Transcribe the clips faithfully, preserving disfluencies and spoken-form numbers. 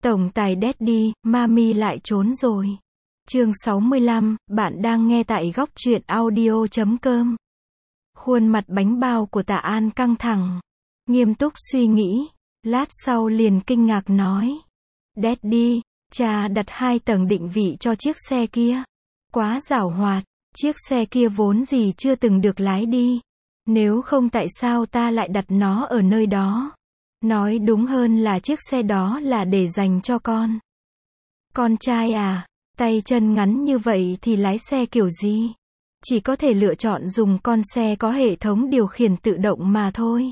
Tổng tài Daddy, Mami lại trốn rồi. Chương sáu mươi lăm, bạn đang nghe tại góc truyện audio chấm com. Khuôn mặt bánh bao của Tạ An căng thẳng, nghiêm túc suy nghĩ, lát sau liền kinh ngạc nói. Daddy, cha đặt hai tầng định vị cho chiếc xe kia. Quá giảo hoạt, chiếc xe kia vốn gì chưa từng được lái đi. Nếu không tại sao ta lại đặt nó ở nơi đó? Nói đúng hơn là chiếc xe đó là để dành cho con. Con trai à, tay chân ngắn như vậy thì lái xe kiểu gì? Chỉ có thể lựa chọn dùng con xe có hệ thống điều khiển tự động mà thôi.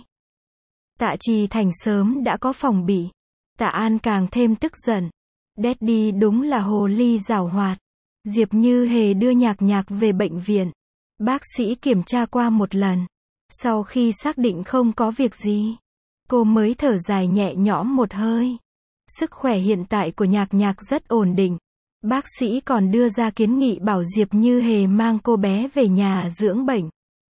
Tạ Trì Thành sớm đã có phòng bị. Tạ An càng thêm tức giận. Daddy đúng là hồ ly giảo hoạt. Diệp Như Hề đưa Nhạc Nhạc về bệnh viện. Bác sĩ kiểm tra qua một lần. Sau khi xác định không có việc gì, cô mới thở dài nhẹ nhõm một hơi. Sức khỏe hiện tại của Nhạc Nhạc rất ổn định. Bác sĩ còn đưa ra kiến nghị bảo Diệp Như Hề mang cô bé về nhà dưỡng bệnh.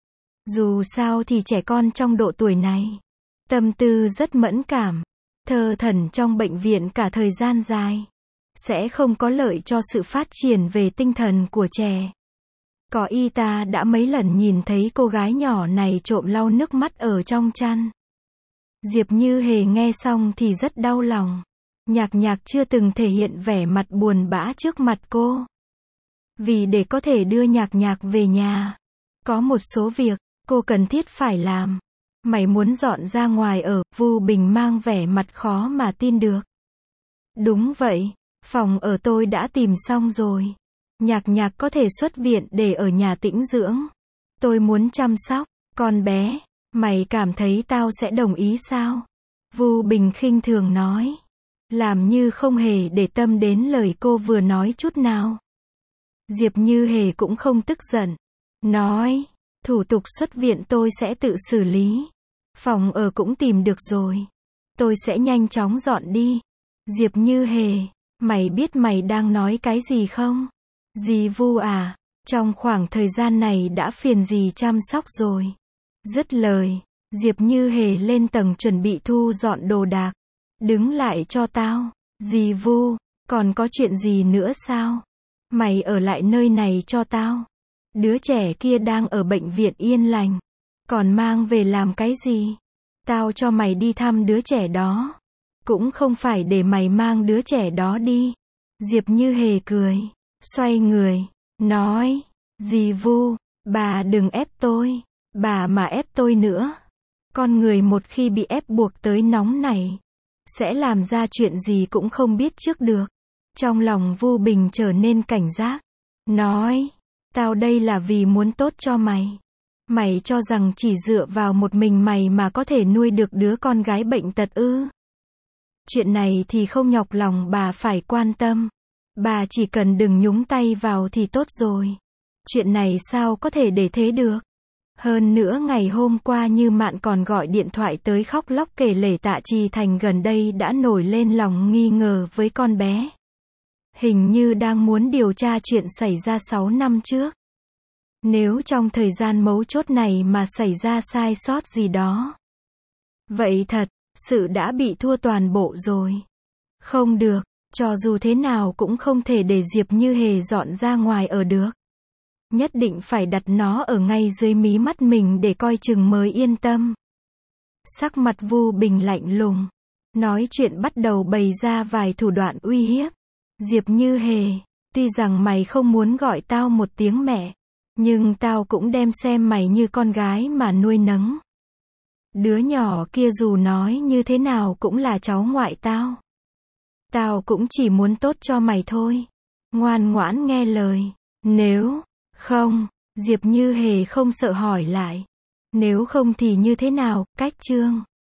Dù sao thì trẻ con trong độ tuổi này, tâm tư rất mẫn cảm. Thơ thẩn trong bệnh viện cả thời gian dài, sẽ không có lợi cho sự phát triển về tinh thần của trẻ. Có y tá đã mấy lần nhìn thấy cô gái nhỏ này trộm lau nước mắt ở trong chăn. Diệp Như Hề nghe xong thì rất đau lòng. Nhạc Nhạc chưa từng thể hiện vẻ mặt buồn bã trước mặt cô. Vì để có thể đưa Nhạc Nhạc về nhà, có một số việc cô cần thiết phải làm. Mày muốn dọn ra ngoài ở, Vu Bình mang vẻ mặt khó mà tin được. Đúng vậy, phòng ở tôi đã tìm xong rồi. Nhạc Nhạc có thể xuất viện để ở nhà tĩnh dưỡng. Tôi muốn chăm sóc con bé. Mày cảm thấy tao sẽ đồng ý sao? Vu Bình khinh thường nói. Làm như không hề để tâm đến lời cô vừa nói chút nào. Diệp Như Hề cũng không tức giận. Nói, thủ tục xuất viện tôi sẽ tự xử lý. Phòng ở cũng tìm được rồi. Tôi sẽ nhanh chóng dọn đi. Diệp Như Hề, mày biết mày đang nói cái gì không? Dì Vu à, trong khoảng thời gian này đã phiền dì chăm sóc rồi. Dứt lời, Diệp Như Hề lên tầng chuẩn bị thu dọn đồ đạc. Đứng lại cho tao. Dì Vu, còn có chuyện gì nữa sao? Mày ở lại nơi này cho tao. Đứa trẻ kia đang ở bệnh viện yên lành. Còn mang về làm cái gì? Tao cho mày đi thăm đứa trẻ đó. Cũng không phải để mày mang đứa trẻ đó đi. Diệp Như Hề cười, xoay người, nói, dì Vu, bà đừng ép tôi. Bà mà ép tôi nữa. Con người một khi bị ép buộc tới nóng này, sẽ làm ra chuyện gì cũng không biết trước được. Trong lòng Vu Bình trở nên cảnh giác. Nói, tao đây là vì muốn tốt cho mày. Mày cho rằng chỉ dựa vào một mình mày mà có thể nuôi được đứa con gái bệnh tật ư? Chuyện này thì không nhọc lòng bà phải quan tâm. Bà chỉ cần đừng nhúng tay vào thì tốt rồi. Chuyện này sao có thể để thế được? Hơn nữa ngày hôm qua Như Mạn còn gọi điện thoại tới khóc lóc kể lể Tạ Trì Thành gần đây đã nổi lên lòng nghi ngờ với con bé. Hình như đang muốn điều tra chuyện xảy ra sáu năm trước. Nếu trong thời gian mấu chốt này mà xảy ra sai sót gì đó, vậy thật, sự đã bị thua toàn bộ rồi. Không được, cho dù thế nào cũng không thể để Diệp Như Hề dọn ra ngoài ở được. Nhất định phải đặt nó ở ngay dưới mí mắt mình để coi chừng mới yên tâm. Sắc mặt Vu Bình lạnh lùng. Nói chuyện bắt đầu bày ra vài thủ đoạn uy hiếp. Diệp Như Hề, tuy rằng mày không muốn gọi tao một tiếng mẹ, nhưng tao cũng đem xem mày như con gái mà nuôi nấng. Đứa nhỏ kia dù nói như thế nào cũng là cháu ngoại tao. Tao cũng chỉ muốn tốt cho mày thôi. Ngoan ngoãn nghe lời. Nếu không, Diệp Như Hề không sợ hỏi lại. Nếu không thì như thế nào, cách chương.